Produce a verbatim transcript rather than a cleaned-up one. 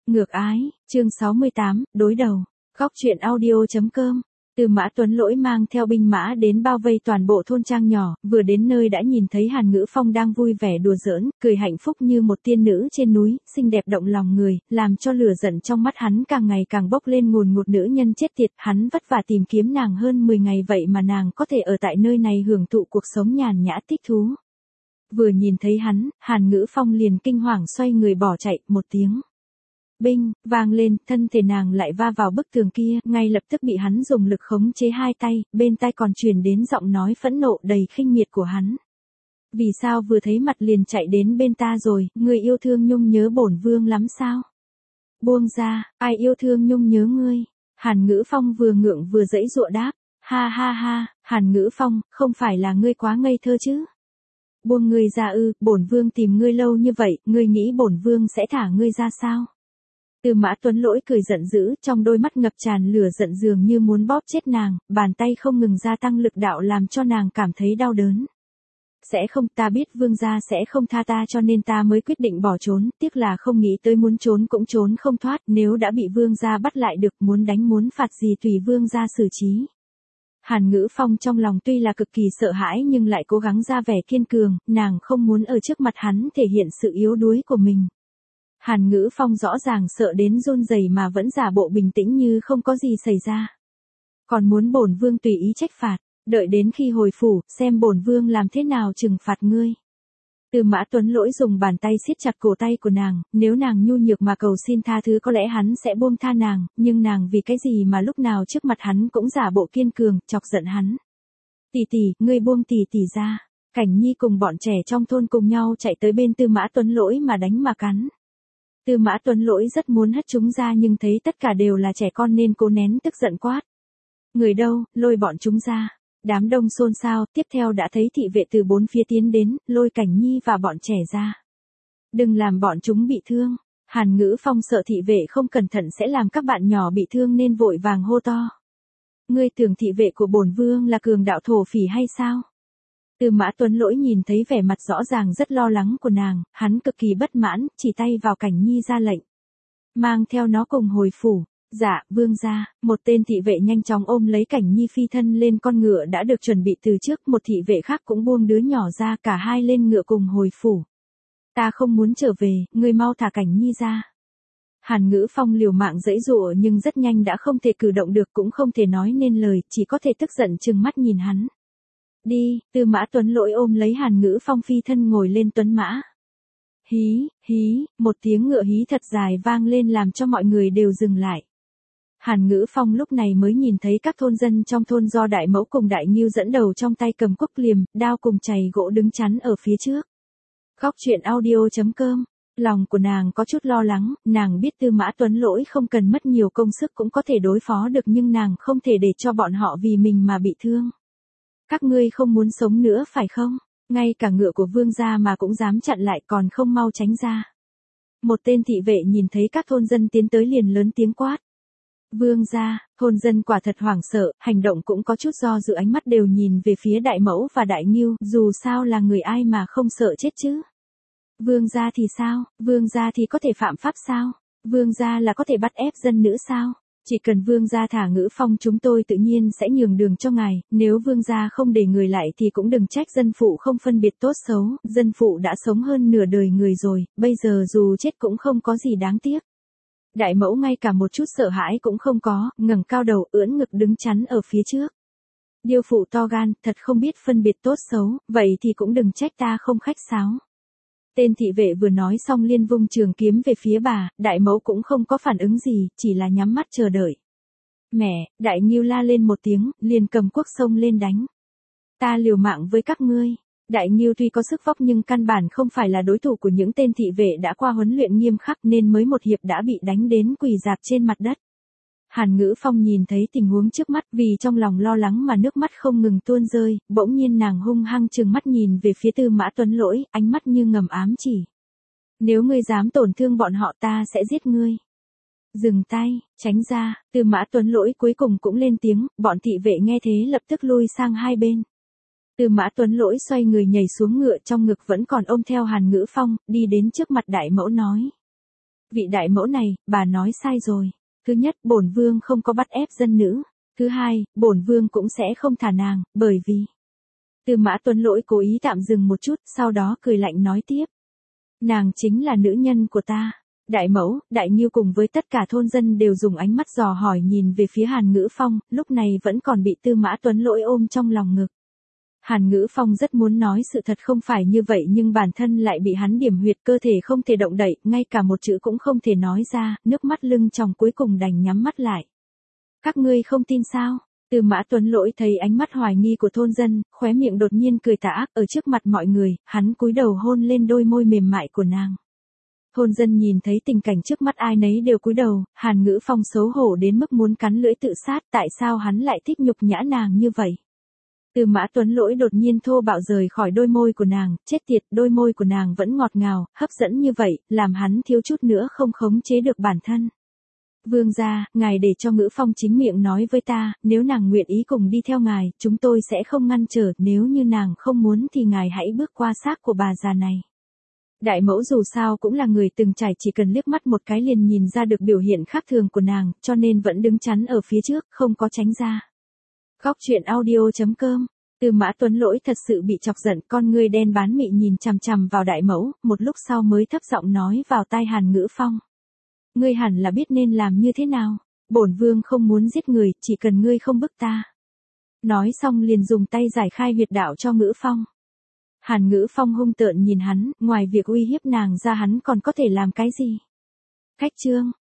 Ngược ái, chương sáu mươi tám, đối đầu. Góc truyện audio.com. Tư Mã Tuấn Lỗi mang theo binh mã đến bao vây toàn bộ thôn trang nhỏ, vừa đến nơi đã nhìn thấy Hàn Ngữ Phong đang vui vẻ đùa giỡn, cười hạnh phúc như một tiên nữ trên núi, xinh đẹp động lòng người, làm cho lửa giận trong mắt hắn càng ngày càng bốc lên ngùn ngụt. Nữ nhân chết tiệt, hắn vất vả tìm kiếm nàng hơn mười ngày vậy mà nàng có thể ở tại nơi này hưởng thụ cuộc sống nhàn nhã thích thú. Vừa nhìn thấy hắn, Hàn Ngữ Phong liền kinh hoàng xoay người bỏ chạy, một tiếng binh vang lên, thân thể nàng lại va vào bức tường kia, ngay lập tức bị hắn dùng lực khống chế hai tay, bên tai còn truyền đến giọng nói phẫn nộ đầy khinh miệt của hắn. Vì sao vừa thấy mặt liền chạy đến bên ta rồi, người yêu thương Nhung nhớ bổn vương lắm sao? Buông ra, ai yêu thương Nhung nhớ ngươi? Hàn Ngữ Phong vừa ngượng vừa giãy giụa đáp, ha ha ha, Hàn Ngữ Phong, không phải là ngươi quá ngây thơ chứ? Buông ngươi ra ư, bổn vương tìm ngươi lâu như vậy, ngươi nghĩ bổn vương sẽ thả ngươi ra sao? Tư Mã Tuấn Lỗi cười giận dữ, trong đôi mắt ngập tràn lửa giận dường như muốn bóp chết nàng, bàn tay không ngừng gia tăng lực đạo làm cho nàng cảm thấy đau đớn. Sẽ không, ta biết vương gia sẽ không tha ta cho nên ta mới quyết định bỏ trốn, tiếc là không nghĩ tới muốn trốn cũng trốn không thoát, nếu đã bị vương gia bắt lại được, muốn đánh muốn phạt gì tùy vương gia xử trí. Hàn Ngữ Phong trong lòng tuy là cực kỳ sợ hãi nhưng lại cố gắng ra vẻ kiên cường, nàng không muốn ở trước mặt hắn thể hiện sự yếu đuối của mình. Hàn Ngữ Phong rõ ràng sợ đến run rẩy mà vẫn giả bộ bình tĩnh như không có gì xảy ra. Còn muốn bổn vương tùy ý trách phạt, đợi đến khi hồi phủ, xem bổn vương làm thế nào trừng phạt ngươi. Tư Mã Tuấn Lỗi dùng bàn tay siết chặt cổ tay của nàng, nếu nàng nhu nhược mà cầu xin tha thứ có lẽ hắn sẽ buông tha nàng, nhưng nàng vì cái gì mà lúc nào trước mặt hắn cũng giả bộ kiên cường, chọc giận hắn. Tỷ tỷ, ngươi buông tỷ tỷ ra. Cảnh Nhi cùng bọn trẻ trong thôn cùng nhau chạy tới bên Tư Mã Tuấn Lỗi mà đánh mà cắn. Tư Mã Tuấn Lỗi rất muốn hất chúng ra nhưng thấy tất cả đều là trẻ con nên cố nén tức giận quát. Người đâu, lôi bọn chúng ra. Đám đông xôn xao, tiếp theo đã thấy thị vệ từ bốn phía tiến đến, lôi Cảnh Nhi và bọn trẻ ra. Đừng làm bọn chúng bị thương. Hàn Ngữ Phong sợ thị vệ không cẩn thận sẽ làm các bạn nhỏ bị thương nên vội vàng hô to. Ngươi tưởng thị vệ của bổn vương là cường đạo thổ phỉ hay sao? Tư Mã Tuấn Lỗi nhìn thấy vẻ mặt rõ ràng rất lo lắng của nàng, hắn cực kỳ bất mãn, chỉ tay vào Cảnh Nhi ra lệnh. Mang theo nó cùng hồi phủ. Dạ, vương gia. Một tên thị vệ nhanh chóng ôm lấy Cảnh Nhi phi thân lên con ngựa đã được chuẩn bị từ trước, một thị vệ khác cũng buông đứa nhỏ ra, cả hai lên ngựa cùng hồi phủ. Ta không muốn trở về, ngươi mau thả Cảnh Nhi ra. Hàn Ngữ Phong liều mạng giãy giụa nhưng rất nhanh đã không thể cử động được cũng không thể nói nên lời, chỉ có thể tức giận trừng mắt nhìn hắn. Đi, Tư Mã Tuấn Lỗi ôm lấy Hàn Ngữ Phong phi thân ngồi lên tuấn mã. Hí, hí, một tiếng ngựa hí thật dài vang lên làm cho mọi người đều dừng lại. Hàn Ngữ Phong lúc này mới nhìn thấy các thôn dân trong thôn do Đại Mẫu cùng Đại Ngưu dẫn đầu trong tay cầm cuốc liềm, đao cùng chày gỗ đứng chắn ở phía trước. Góc truyện audio.com. Lòng của nàng có chút lo lắng, nàng biết Tư Mã Tuấn Lỗi không cần mất nhiều công sức cũng có thể đối phó được nhưng nàng không thể để cho bọn họ vì mình mà bị thương. Các ngươi không muốn sống nữa phải không? Ngay cả ngựa của vương gia mà cũng dám chặn lại còn không mau tránh ra. Một tên thị vệ nhìn thấy các thôn dân tiến tới liền lớn tiếng quát. Vương gia, thôn dân quả thật hoảng sợ, hành động cũng có chút do dự, ánh mắt đều nhìn về phía Đại Mẫu và Đại Ngưu, dù sao là người ai mà không sợ chết chứ. Vương gia thì sao, vương gia thì có thể phạm pháp sao, vương gia là có thể bắt ép dân nữ sao, chỉ cần vương gia thả Ngữ Phong chúng tôi tự nhiên sẽ nhường đường cho ngài, nếu vương gia không để người lại thì cũng đừng trách dân phụ không phân biệt tốt xấu, dân phụ đã sống hơn nửa đời người rồi, bây giờ dù chết cũng không có gì đáng tiếc. Đại Mẫu ngay cả một chút sợ hãi cũng không có, ngẩng cao đầu ưỡn ngực đứng chắn ở phía trước. Điêu phụ to gan, thật không biết phân biệt tốt xấu, vậy thì cũng đừng trách ta không khách sáo. Tên thị vệ vừa nói xong liên vung trường kiếm về phía bà, Đại Mẫu cũng không có phản ứng gì, chỉ là nhắm mắt chờ đợi. Mẹ, Đại Ngưu la lên một tiếng, liền cầm cuốc xông lên đánh. Ta liều mạng với các ngươi. Đại Ngưu tuy có sức vóc nhưng căn bản không phải là đối thủ của những tên thị vệ đã qua huấn luyện nghiêm khắc nên mới một hiệp đã bị đánh đến quỳ rạp trên mặt đất. Hàn Ngữ Phong nhìn thấy tình huống trước mắt vì trong lòng lo lắng mà nước mắt không ngừng tuôn rơi, bỗng nhiên nàng hung hăng trừng mắt nhìn về phía Tư Mã Tuấn Lỗi, ánh mắt như ngầm ám chỉ. Nếu ngươi dám tổn thương bọn họ ta sẽ giết ngươi. Dừng tay, tránh ra, Tư Mã Tuấn Lỗi cuối cùng cũng lên tiếng, bọn thị vệ nghe thế lập tức lui sang hai bên. Tư Mã Tuấn Lỗi xoay người nhảy xuống ngựa trong ngực vẫn còn ôm theo Hàn Ngữ Phong, đi đến trước mặt Đại Mẫu nói. Vị đại mẫu này, bà nói sai rồi. Thứ nhất, bổn vương không có bắt ép dân nữ. Thứ hai, bổn vương cũng sẽ không thả nàng, bởi vì... Tư Mã Tuấn Lỗi cố ý tạm dừng một chút, sau đó cười lạnh nói tiếp. Nàng chính là nữ nhân của ta. Đại mẫu, đại nghiêu cùng với tất cả thôn dân đều dùng ánh mắt dò hỏi nhìn về phía Hàn Ngữ Phong, lúc này vẫn còn bị Tư Mã Tuấn Lỗi ôm trong lòng ngực. Hàn Ngữ Phong rất muốn nói sự thật không phải như vậy nhưng bản thân lại bị hắn điểm huyệt, cơ thể không thể động đậy, ngay cả một chữ cũng không thể nói ra, nước mắt lưng tròng cuối cùng đành nhắm mắt lại. Các ngươi không tin sao? Tư Mã Tuấn Lỗi thấy ánh mắt hoài nghi của thôn dân, khóe miệng đột nhiên cười tà ác, ở trước mặt mọi người, hắn cúi đầu hôn lên đôi môi mềm mại của nàng. Thôn dân nhìn thấy tình cảnh trước mắt ai nấy đều cúi đầu, Hàn Ngữ Phong xấu hổ đến mức muốn cắn lưỡi tự sát, tại sao hắn lại thích nhục nhã nàng như vậy? Tư Mã Tuấn Lỗi đột nhiên thô bạo rời khỏi đôi môi của nàng, chết tiệt, đôi môi của nàng vẫn ngọt ngào, hấp dẫn như vậy, làm hắn thiếu chút nữa không khống chế được bản thân. Vương gia, ngài để cho Ngữ Phong chính miệng nói với ta, nếu nàng nguyện ý cùng đi theo ngài, chúng tôi sẽ không ngăn trở, nếu như nàng không muốn thì ngài hãy bước qua xác của bà già này. Đại mẫu dù sao cũng là người từng trải, chỉ cần liếc mắt một cái liền nhìn ra được biểu hiện khác thường của nàng, cho nên vẫn đứng chắn ở phía trước, không có tránh ra. Góc truyện audio chấm com. Tư Mã Tuấn Lỗi thật sự bị chọc giận, con ngươi đen bán mị nhìn chằm chằm vào đại mẫu, một lúc sau mới thấp giọng nói vào tai Hàn Ngữ Phong. Ngươi hẳn là biết nên làm như thế nào, bổn vương không muốn giết người, chỉ cần ngươi không bức ta. Nói xong liền dùng tay giải khai huyệt đạo cho Ngữ Phong. Hàn Ngữ Phong hung tợn nhìn hắn, ngoài việc uy hiếp nàng ra hắn còn có thể làm cái gì? Cách chương